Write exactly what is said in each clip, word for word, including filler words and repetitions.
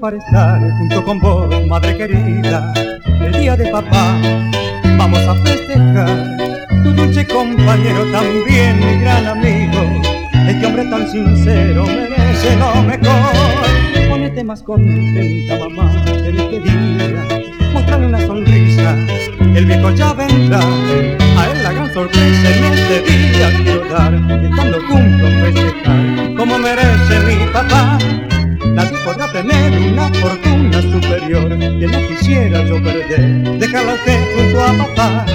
para estar junto con vos, madre querida. El día de papá vamos a festejar. Tu dulce compañero, también mi gran amigo. Este hombre tan sincero merece lo mejor. Ponete más contenta, mamá, en este día. Mostrale una sonrisa, el viejo ya vendrá. A él la gran sorpresa en este día quiero dar. Y estando juntos festejar como merece mi papá. Nadie podrá tener una fortuna superior que no quisiera yo perder. Dejarla a usted junto a papá.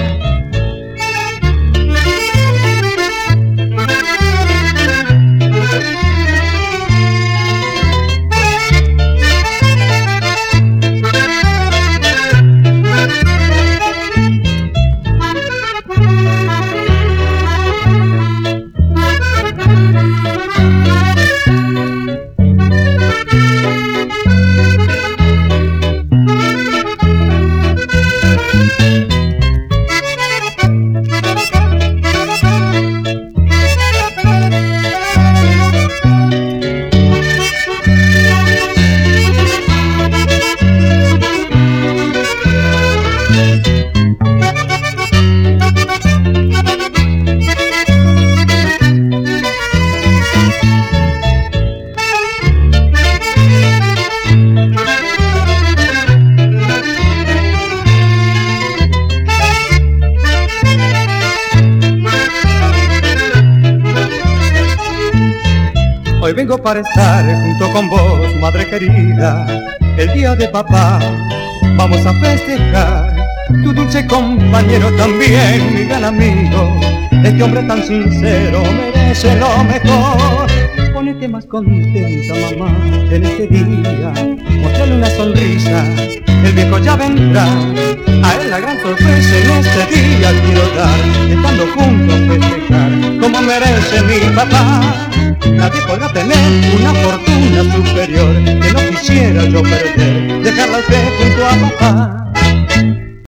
Hoy vengo para estar junto con vos, madre querida. El día de papá vamos a festejar. Tu dulce compañero, también mi gran amigo. Este hombre tan sincero merece lo mejor. Ponete más contenta, mamá, en este día. Mostrale una sonrisa, el viejo ya vendrá. A él la gran sorpresa en este día quiero dar. Estando juntos festejar como merece mi papá. Nadie podrá tener una fortuna superior que no quisiera yo perder. Dejarla a usted junto a papá.